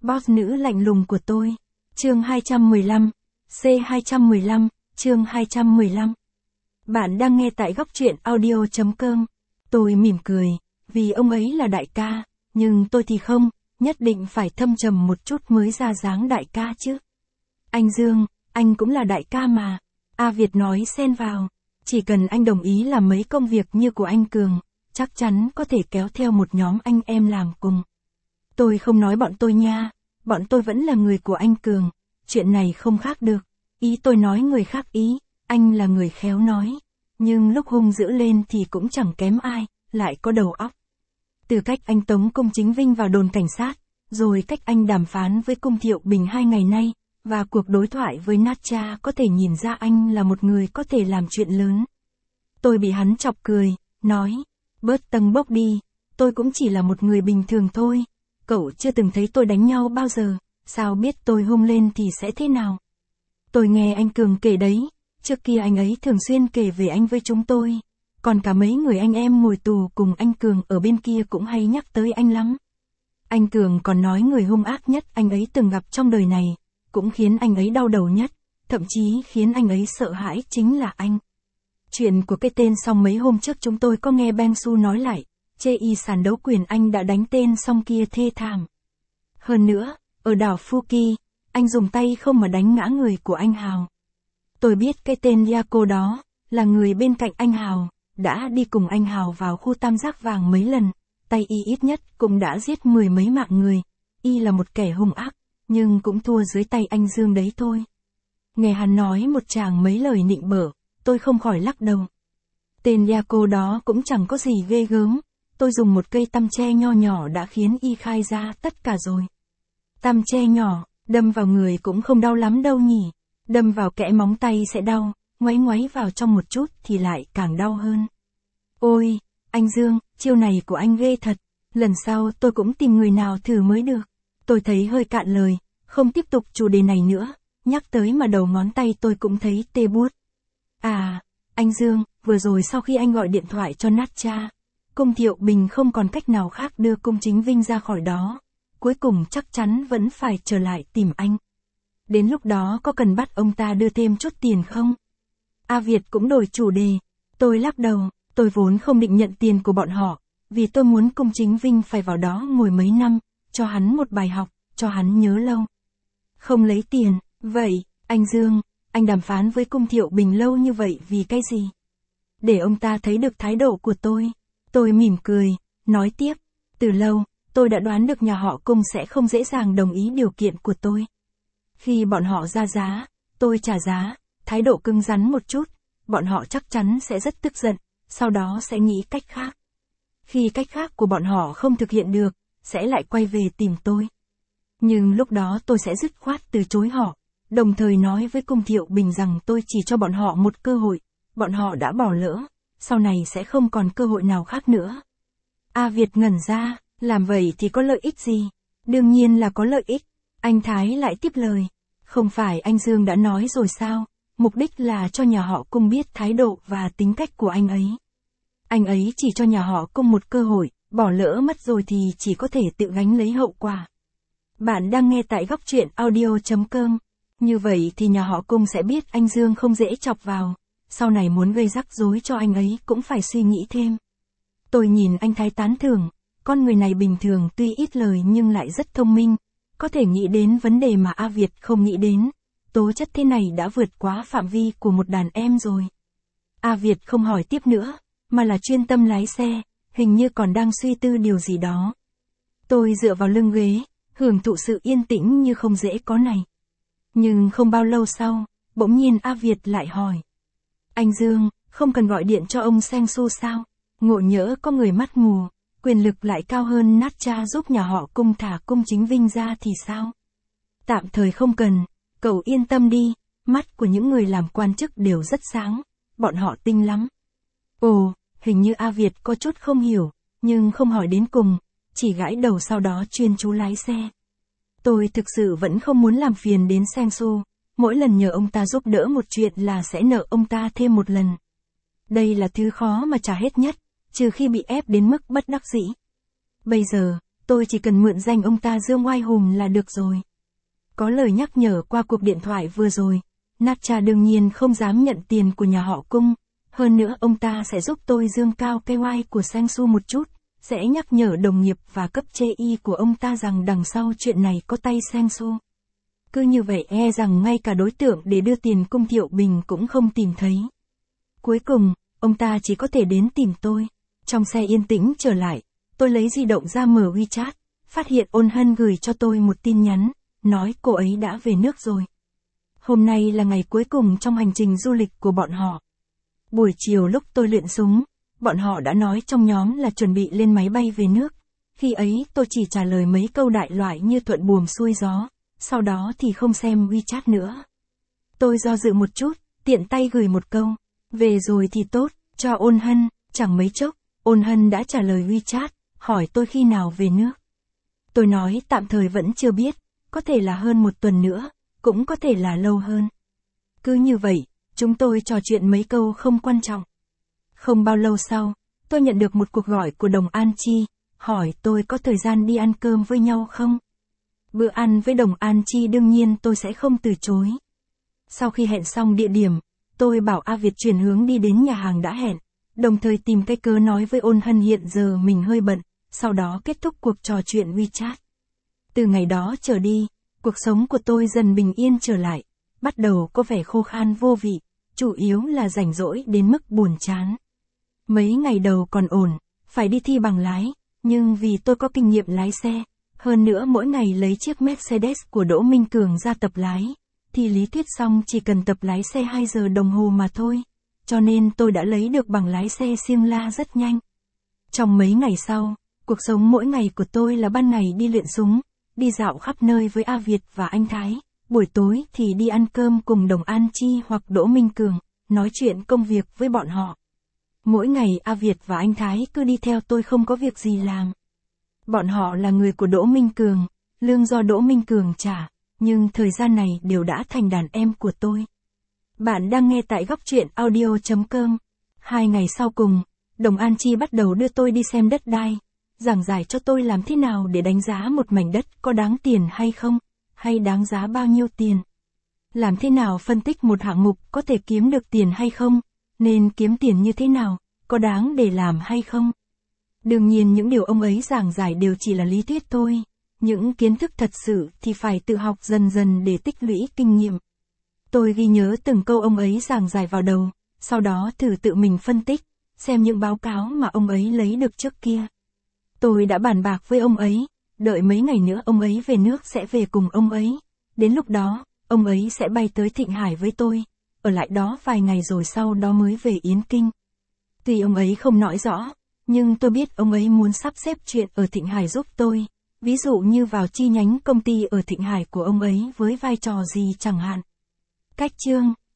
Boss nữ lạnh lùng của tôi. Chương 215. C215, chương 215. Bạn đang nghe tại góc truyện audio.com. Tôi mỉm cười, vì ông ấy là đại ca, nhưng tôi thì không, nhất định phải thâm trầm một chút mới ra dáng đại ca chứ. Anh Dương, anh cũng là đại ca mà. A Việt nói xen vào. Chỉ cần anh đồng ý làm mấy công việc như của anh Cường, chắc chắn có thể kéo theo một nhóm anh em làm cùng. Tôi không nói bọn tôi nha, bọn tôi vẫn là người của anh Cường, chuyện này không khác được. Ý tôi nói người khác ý, anh là người khéo nói, nhưng lúc hung dữ lên thì cũng chẳng kém ai, lại có đầu óc. Từ cách anh tống Cung Chính Vinh vào đồn cảnh sát, rồi cách anh đàm phán với Cung Thiệu Bình 2 ngày nay, và cuộc đối thoại với Natcha có thể nhìn ra anh là một người có thể làm chuyện lớn. Tôi bị hắn chọc cười, nói, bớt tâng bốc đi, tôi cũng chỉ là một người bình thường thôi, cậu chưa từng thấy tôi đánh nhau bao giờ, sao biết tôi hung lên thì sẽ thế nào. Tôi nghe anh Cường kể đấy, trước kia anh ấy thường xuyên kể về anh với chúng tôi, còn cả mấy người anh em ngồi tù cùng anh Cường ở bên kia cũng hay nhắc tới anh lắm. Anh Cường còn nói người hung ác nhất anh ấy từng gặp trong đời này, cũng khiến anh ấy đau đầu nhất, thậm chí khiến anh ấy sợ hãi chính là anh. Chuyện của cái tên Song mấy hôm trước chúng tôi có nghe Beng Su nói lại, chê y sàn đấu quyền anh đã đánh tên Song kia thê thảm. Hơn nữa, ở đảo Phuket, anh dùng tay không mà đánh ngã người của anh Hào. Tôi biết cái tên Yako đó, là người bên cạnh anh Hào, đã đi cùng anh Hào vào khu tam giác vàng mấy lần, tay y ít nhất cũng đã giết 10 mấy mạng người, y là một kẻ hung ác, nhưng cũng thua dưới tay anh Dương đấy thôi. Nghe hắn nói một tràng mấy lời nịnh bợ, tôi không khỏi lắc đầu. Tên Yako đó cũng chẳng có gì ghê gớm, tôi dùng một cây tăm tre nho nhỏ đã khiến y khai ra tất cả rồi. Tăm tre nhỏ, đâm vào người cũng không đau lắm đâu nhỉ, đâm vào kẽ móng tay sẽ đau, ngoáy ngoáy vào trong một chút thì lại càng đau hơn. Ôi, anh Dương, chiêu này của anh ghê thật, lần sau tôi cũng tìm người nào thử mới được. Tôi thấy hơi cạn lời, không tiếp tục chủ đề này nữa, nhắc tới mà đầu ngón tay tôi cũng thấy tê buốt. À, anh Dương, vừa rồi sau khi anh gọi điện thoại cho Natcha, Cung Thiệu Bình không còn cách nào khác đưa Cung Chính Vinh ra khỏi đó, cuối cùng chắc chắn vẫn phải trở lại tìm anh. Đến lúc đó có cần bắt ông ta đưa thêm chút tiền không? A Việt cũng đổi chủ đề, tôi lắc đầu, tôi vốn không định nhận tiền của bọn họ, vì tôi muốn Cung Chính Vinh phải vào đó ngồi mấy năm, cho hắn một bài học, cho hắn nhớ lâu. Không lấy tiền, vậy, anh Dương, anh đàm phán với Cung Thiệu Bình lâu như vậy vì cái gì? Để ông ta thấy được thái độ của tôi mỉm cười, nói tiếp, từ lâu, tôi đã đoán được nhà họ Cung sẽ không dễ dàng đồng ý điều kiện của tôi. Khi bọn họ ra giá, tôi trả giá, thái độ cứng rắn một chút, bọn họ chắc chắn sẽ rất tức giận, sau đó sẽ nghĩ cách khác. Khi cách khác của bọn họ không thực hiện được, sẽ lại quay về tìm tôi. Nhưng lúc đó tôi sẽ dứt khoát từ chối họ, đồng thời nói với Cung Thiệu Bình rằng tôi chỉ cho bọn họ một cơ hội, bọn họ đã bỏ lỡ, sau này sẽ không còn cơ hội nào khác nữa. A Việt ngẩn ra, làm vậy thì có lợi ích gì? Đương nhiên là có lợi ích. Anh Thái lại tiếp lời, không phải anh Dương đã nói rồi sao, mục đích là cho nhà họ Cung biết thái độ và tính cách của anh ấy. Anh ấy chỉ cho nhà họ Cung một cơ hội, bỏ lỡ mất rồi thì chỉ có thể tự gánh lấy hậu quả. Bạn đang nghe tại góc truyện audio.com. Như vậy thì nhà họ Cung sẽ biết anh Dương không dễ chọc vào, sau này muốn gây rắc rối cho anh ấy cũng phải suy nghĩ thêm. Tôi nhìn anh Thái tán thưởng, con người này bình thường tuy ít lời nhưng lại rất thông minh, có thể nghĩ đến vấn đề mà A Việt không nghĩ đến, tố chất thế này đã vượt quá phạm vi của một đàn em rồi. A Việt không hỏi tiếp nữa, mà là chuyên tâm lái xe, hình như còn đang suy tư điều gì đó. Tôi dựa vào lưng ghế, hưởng thụ sự yên tĩnh như không dễ có này. Nhưng không bao lâu sau, bỗng nhiên A Việt lại hỏi. Anh Dương, không cần gọi điện cho ông Seng Su sao? Ngộ nhỡ có người mắt mù, quyền lực lại cao hơn Natcha giúp nhà họ Cung thả Cung Chính Vinh ra thì sao? Tạm thời không cần, cậu yên tâm đi, mắt của những người làm quan chức đều rất sáng, bọn họ tinh lắm. Ồ, hình như A Việt có chút không hiểu, nhưng không hỏi đến cùng, chỉ gãi đầu sau đó chuyên chú lái xe. Tôi thực sự vẫn không muốn làm phiền đến Seng Su, mỗi lần nhờ ông ta giúp đỡ một chuyện là sẽ nợ ông ta thêm một lần. Đây là thứ khó mà trả hết nhất, trừ khi bị ép đến mức bất đắc dĩ. Bây giờ, tôi chỉ cần mượn danh ông ta Dương Oai Hùng là được rồi. Có lời nhắc nhở qua cuộc điện thoại vừa rồi, Natcha đương nhiên không dám nhận tiền của nhà họ Cung. Hơn nữa ông ta sẽ giúp tôi dương cao cái oai của Sang Su một chút, sẽ nhắc nhở đồng nghiệp và cấp chê y của ông ta rằng đằng sau chuyện này có tay Sang Su. Cứ như vậy e rằng ngay cả đối tượng để đưa tiền Cung Thiệu Bình cũng không tìm thấy. Cuối cùng, ông ta chỉ có thể đến tìm tôi. Trong xe yên tĩnh trở lại, tôi lấy di động ra mở WeChat, phát hiện Ôn Hân gửi cho tôi một tin nhắn, nói cô ấy đã về nước rồi. Hôm nay là ngày cuối cùng trong hành trình du lịch của bọn họ. Buổi chiều lúc tôi luyện súng, bọn họ đã nói trong nhóm là chuẩn bị lên máy bay về nước. Khi ấy tôi chỉ trả lời mấy câu đại loại như thuận buồm xuôi gió, sau đó thì không xem WeChat nữa. Tôi do dự một chút, tiện tay gửi một câu, về rồi thì tốt, cho Ôn Hân, chẳng mấy chốc, Ôn Hân đã trả lời WeChat, hỏi tôi khi nào về nước. Tôi nói tạm thời vẫn chưa biết, có thể là hơn một tuần nữa, cũng có thể là lâu hơn. Cứ như vậy, chúng tôi trò chuyện mấy câu không quan trọng. Không bao lâu sau, tôi nhận được một cuộc gọi của Đồng An Chi, hỏi tôi có thời gian đi ăn cơm với nhau không? Bữa ăn với Đồng An Chi đương nhiên tôi sẽ không từ chối. Sau khi hẹn xong địa điểm, tôi bảo A Việt chuyển hướng đi đến nhà hàng đã hẹn, đồng thời tìm cái cớ nói với Ôn Hân hiện giờ mình hơi bận, sau đó kết thúc cuộc trò chuyện WeChat. Từ ngày đó trở đi, cuộc sống của tôi dần bình yên trở lại, bắt đầu có vẻ khô khan vô vị, chủ yếu là rảnh rỗi đến mức buồn chán. Mấy ngày đầu còn ổn, phải đi thi bằng lái, nhưng vì tôi có kinh nghiệm lái xe, hơn nữa mỗi ngày lấy chiếc Mercedes của Đỗ Minh Cường ra tập lái, thì lý thuyết xong chỉ cần tập lái xe 2 giờ đồng hồ mà thôi, cho nên tôi đã lấy được bằng lái xe Siêng La rất nhanh. Trong mấy ngày sau, cuộc sống mỗi ngày của tôi là ban ngày đi luyện súng, đi dạo khắp nơi với A Việt và anh Thái, buổi tối thì đi ăn cơm cùng Đồng An Chi hoặc Đỗ Minh Cường, nói chuyện công việc với bọn họ. Mỗi ngày A Việt và anh Thái cứ đi theo tôi không có việc gì làm. Bọn họ là người của Đỗ Minh Cường, lương do Đỗ Minh Cường trả, nhưng thời gian này đều đã thành đàn em của tôi. Bạn đang nghe tại góc truyện audio.com. 2 ngày sau cùng, Đồng An Chi bắt đầu đưa tôi đi xem đất đai, giảng giải cho tôi làm thế nào để đánh giá một mảnh đất có đáng tiền hay không, hay đáng giá bao nhiêu tiền. Làm thế nào phân tích một hạng mục có thể kiếm được tiền hay không, nên kiếm tiền như thế nào, có đáng để làm hay không. Đương nhiên những điều ông ấy giảng giải đều chỉ là lý thuyết thôi, những kiến thức thật sự thì phải tự học dần dần để tích lũy kinh nghiệm. Tôi ghi nhớ từng câu ông ấy giảng giải vào đầu, sau đó thử tự mình phân tích, xem những báo cáo mà ông ấy lấy được trước kia. Tôi đã bàn bạc với ông ấy, đợi mấy ngày nữa ông ấy về nước sẽ về cùng ông ấy. Đến lúc đó, ông ấy sẽ bay tới Thịnh Hải với tôi, ở lại đó vài ngày rồi sau đó mới về Yến Kinh. Tuy ông ấy không nói rõ, nhưng tôi biết ông ấy muốn sắp xếp chuyện ở Thịnh Hải giúp tôi, ví dụ như vào chi nhánh công ty ở Thịnh Hải của ông ấy với vai trò gì chẳng hạn. Cách chương